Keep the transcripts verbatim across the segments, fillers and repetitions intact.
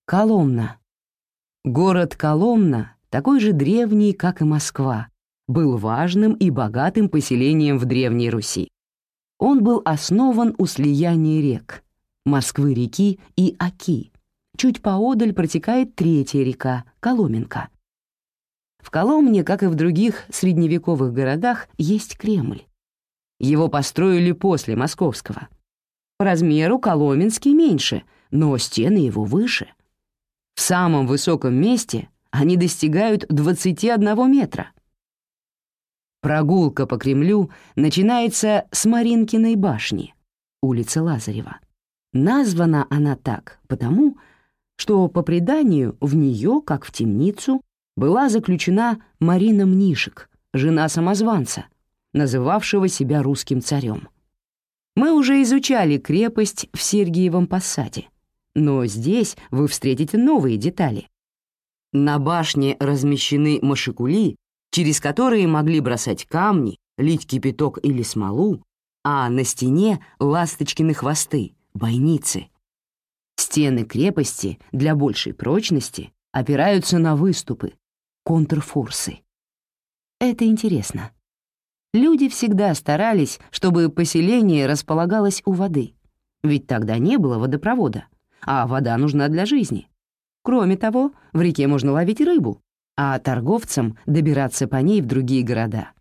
Коломна. Город Коломна, такой же древний, как и Москва, был важным и богатым поселением в Древней Руси. Он был основан у слияния рек — Москвы-реки и Оки. Чуть поодаль протекает третья река — Коломенка. В Коломне, как и в других средневековых городах, есть Кремль. Его построили после Московского. По размеру Коломенский меньше, но стены его выше. В самом высоком месте они достигают двадцати одного метра. Прогулка по Кремлю начинается с Маринкиной башни, улица Лазарева. Названа она так потому, что, по преданию, в нее, как в темницу, была заключена Марина Мнишек, жена самозванца, называвшего себя русским царем. Мы уже изучали крепость в Сергиевом Посаде, но здесь вы встретите новые детали. На башне размещены машикули, через которые могли бросать камни, лить кипяток или смолу, а на стене — ласточкины хвосты, бойницы. Стены крепости для большей прочности опираются на выступы, контрфорсы. Это интересно. Люди всегда старались, чтобы поселение располагалось у воды, ведь тогда не было водопровода, а вода нужна для жизни. Кроме того, в реке можно ловить рыбу, а торговцам добираться по ней в другие города.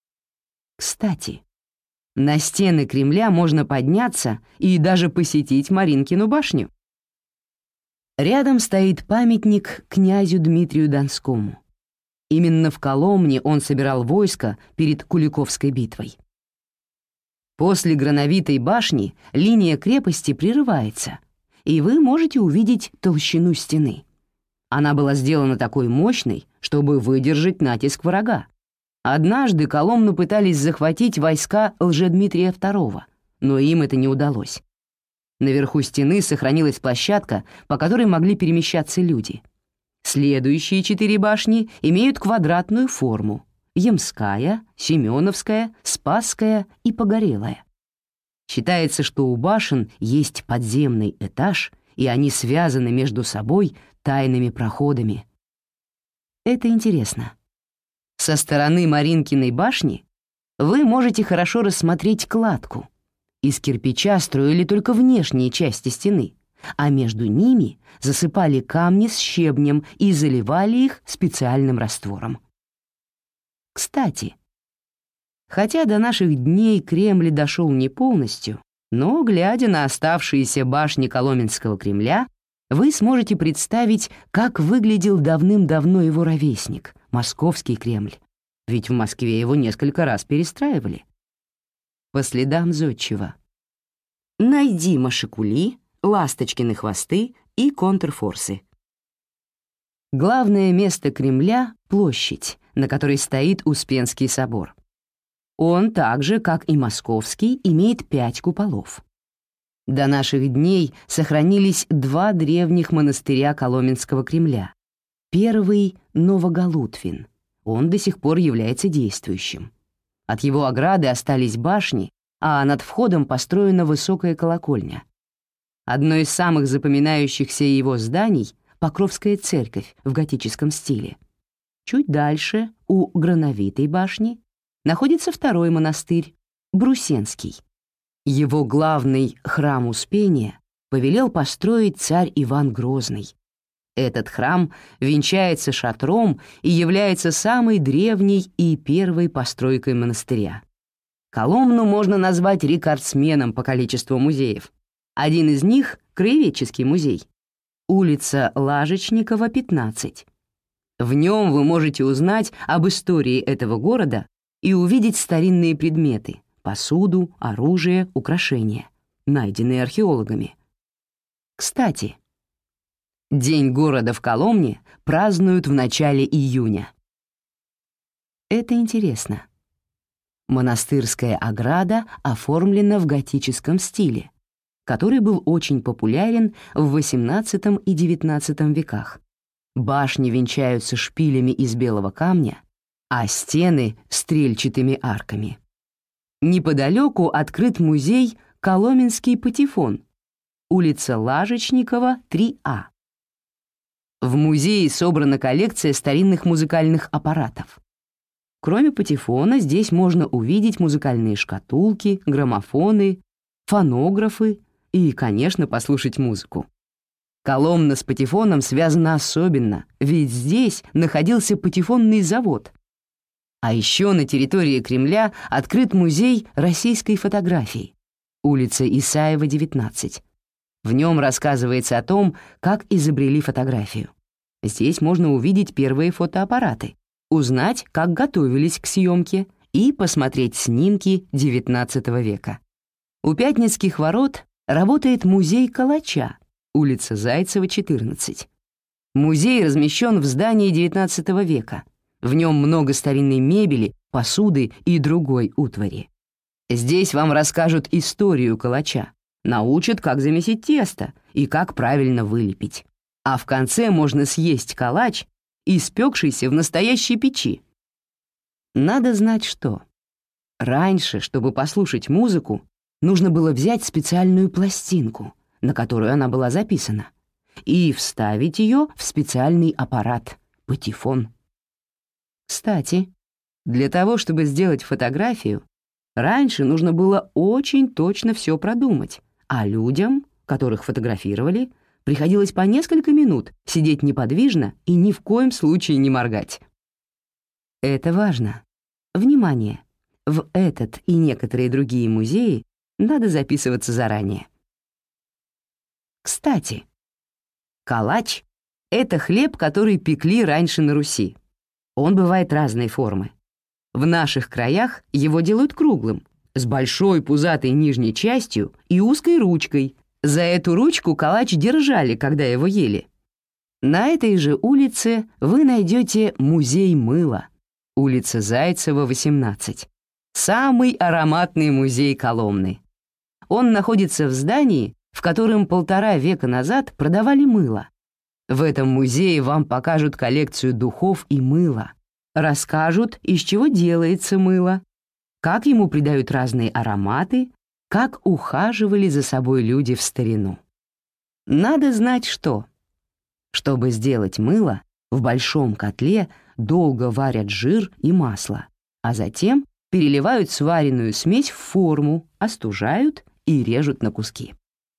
Кстати, на стены Кремля можно подняться и даже посетить Маринкину башню. Рядом стоит памятник князю Дмитрию Донскому. Именно в Коломне он собирал войско перед Куликовской битвой. После Грановитой башни линия крепости прерывается, и вы можете увидеть толщину стены. Она была сделана такой мощной, чтобы выдержать натиск врага. Однажды Коломну пытались захватить войска Лжедмитрия второго, но им это не удалось. Наверху стены сохранилась площадка, по которой могли перемещаться люди. Следующие четыре башни имеют квадратную форму — Ямская, Семеновская, Спасская и Погорелая. Считается, что у башен есть подземный этаж, и они связаны между собой тайными проходами. Это интересно. Со стороны Маринкиной башни вы можете хорошо рассмотреть кладку. Из кирпича строили только внешние части стены, а между ними засыпали камни с щебнем и заливали их специальным раствором. Кстати, хотя до наших дней Кремль дошел не полностью, но, глядя на оставшиеся башни Коломенского Кремля, вы сможете представить, как выглядел давным-давно его ровесник, Московский Кремль, ведь в Москве его несколько раз перестраивали. По следам зодчего. Найди машикули, ласточкины хвосты и контрфорсы. Главное место Кремля — площадь, на которой стоит Успенский собор. Он так же, как и Московский, имеет пять куполов. До наших дней сохранились два древних монастыря Коломенского Кремля. Первый — Новоголутвин. Он до сих пор является действующим. От его ограды остались башни, а над входом построена высокая колокольня. Одно из самых запоминающихся его зданий — Покровская церковь в готическом стиле. Чуть дальше, у Грановитой башни, находится второй монастырь — Брусенский. Его главный храм Успения повелел построить царь Иван Грозный. Этот храм венчается шатром и является самой древней и первой постройкой монастыря. Коломну можно назвать рекордсменом по количеству музеев. Один из них — Краеведческий музей. Улица Лажечникова, пятнадцать. В нем вы можете узнать об истории этого города и увидеть старинные предметы — посуду, оружие, украшения, найденные археологами. Кстати, День города в Коломне празднуют в начале июня. Это интересно. Монастырская ограда оформлена в готическом стиле, который был очень популярен в восемнадцатом и девятнадцатом веках. Башни венчаются шпилями из белого камня, а стены — стрельчатыми арками. Неподалеку открыт музей «Коломенский патефон», улица Лажечникова, три А. В музее собрана коллекция старинных музыкальных аппаратов. Кроме патефона, здесь можно увидеть музыкальные шкатулки, граммофоны, фонографы и, конечно, послушать музыку. Коломна с патефоном связана особенно, ведь здесь находился патефонный завод. А еще на территории Кремля открыт музей российской фотографии, улица Исаева, девятнадцать. В нем рассказывается о том, как изобрели фотографию. Здесь можно увидеть первые фотоаппараты, узнать, как готовились к съемке, и посмотреть снимки девятнадцатого века. У Пятницких ворот работает музей калача, улица Зайцева, четырнадцать. Музей размещен в здании девятнадцатого века. В нем много старинной мебели, посуды и другой утвари. Здесь вам расскажут историю калача, научат, как замесить тесто и как правильно вылепить. А в конце можно съесть калач, испекшийся в настоящей печи. Надо знать, что раньше, чтобы послушать музыку, нужно было взять специальную пластинку, на которую она была записана, и вставить ее в специальный аппарат — патефон. Кстати, для того, чтобы сделать фотографию, раньше нужно было очень точно все продумать, а людям, которых фотографировали, приходилось по несколько минут сидеть неподвижно и ни в коем случае не моргать. Это важно. Внимание! В этот и некоторые другие музеи надо записываться заранее. Кстати, калач — это хлеб, который пекли раньше на Руси. Он бывает разной формы. В наших краях его делают круглым, с большой пузатой нижней частью и узкой ручкой. За эту ручку калач держали, когда его ели. На этой же улице вы найдете музей мыла, улица Зайцева, восемнадцать. Самый ароматный музей Коломны. Он находится в здании, в котором полтора века назад продавали мыло. В этом музее вам покажут коллекцию духов и мыла, расскажут, из чего делается мыло, как ему придают разные ароматы, как ухаживали за собой люди в старину. Надо знать, что, чтобы сделать мыло, в большом котле долго варят жир и масло, а затем переливают сваренную смесь в форму, остужают и режут на куски.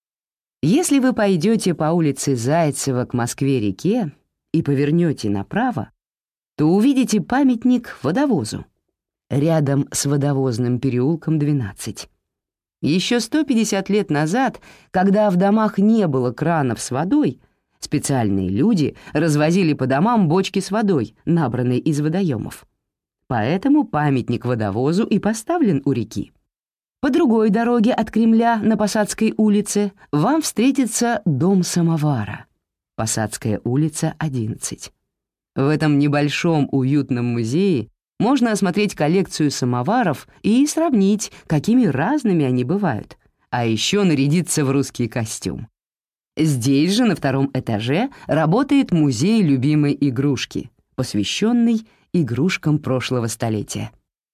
Если вы пойдете по улице Зайцева к Москве-реке и повернете направо, то увидите памятник водовозу рядом с водовозным переулком двенадцать. Еще сто пятьдесят лет назад, когда в домах не было кранов с водой, специальные люди развозили по домам бочки с водой, набранной из водоемов. Поэтому памятник водовозу и поставлен у реки. По другой дороге от Кремля на Посадской улице вам встретится дом самовара, Посадская улица, одиннадцать. В этом небольшом уютном музее можно осмотреть коллекцию самоваров и сравнить, какими разными они бывают, а еще нарядиться в русский костюм. Здесь же, на втором этаже, работает музей любимой игрушки, посвященный игрушкам прошлого столетия.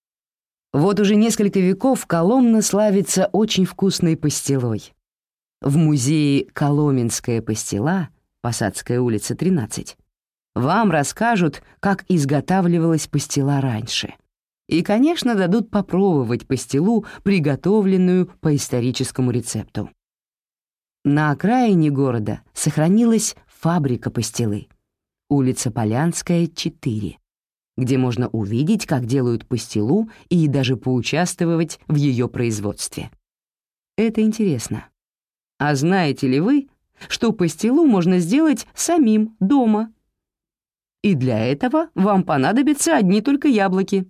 Вот уже несколько веков Коломна славится очень вкусной пастилой. В музее «Коломенская пастила», Посадская улица, тринадцать, вам расскажут, как изготавливалась пастила раньше. И, конечно, дадут попробовать пастилу, приготовленную по историческому рецепту. На окраине города сохранилась фабрика пастилы, улица Полянская, четыре, где можно увидеть, как делают пастилу и даже поучаствовать в ее производстве. Это интересно. А знаете ли вы, что пастилу можно сделать самим дома? И для этого вам понадобятся одни только яблоки.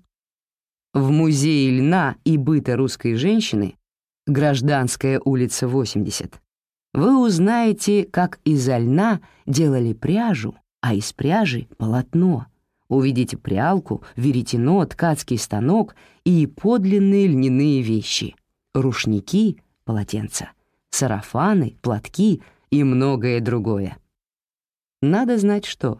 В музее льна и быта русской женщины, Гражданская улица, восемьдесят, вы узнаете, как изо льна делали пряжу, а из пряжи — полотно. Увидите прялку, веретено, ткацкий станок и подлинные льняные вещи — рушники, полотенца, сарафаны, платки и многое другое. Надо знать, что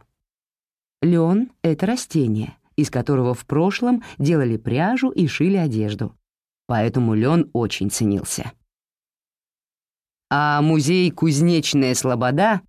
лен — это растение, из которого в прошлом делали пряжу и шили одежду, поэтому лен очень ценился. А музей «Кузнечная слобода»,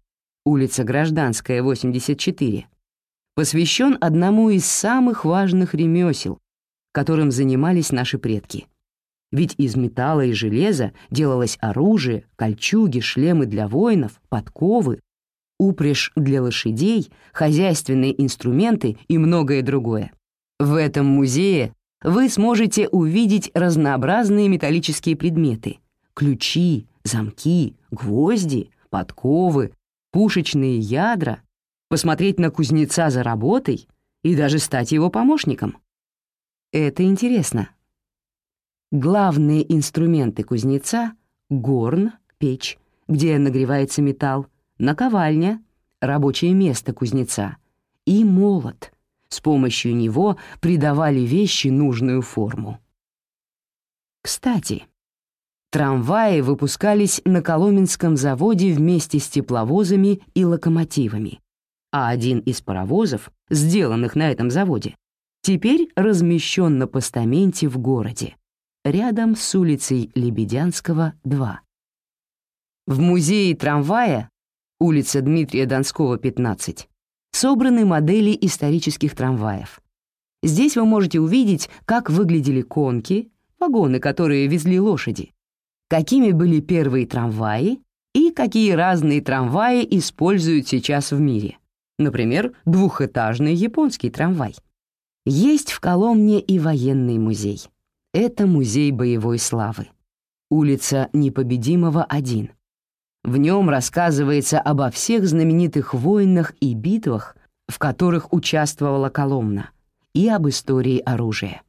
улица Гражданская, восемьдесят четыре, посвящен одному из самых важных ремесел, которым занимались наши предки. Ведь из металла и железа делалось оружие, кольчуги, шлемы для воинов, подковы, упряжь для лошадей, хозяйственные инструменты и многое другое. В этом музее вы сможете увидеть разнообразные металлические предметы — ключи, замки, гвозди, подковы, пушечные ядра, посмотреть на кузнеца за работой и даже стать его помощником. Это интересно. Главные инструменты кузнеца — горн, печь, где нагревается металл, наковальня, рабочее место кузнеца, и молот. С помощью него придавали вещи нужную форму. Кстати, трамваи выпускались на Коломенском заводе вместе с тепловозами и локомотивами, а один из паровозов, сделанных на этом заводе, теперь размещен на постаменте в городе, рядом с улицей Лебедянского, два. В музее трамвая, улица Дмитрия Донского, пятнадцать, собраны модели исторических трамваев. Здесь вы можете увидеть, как выглядели конки, вагоны, которые везли лошади, какими были первые трамваи и какие разные трамваи используют сейчас в мире. Например, двухэтажный японский трамвай. Есть в Коломне и военный музей. Это музей боевой славы. Улица Непобедимого, один. В нем рассказывается обо всех знаменитых войнах и битвах, в которых участвовала Коломна, и об истории оружия.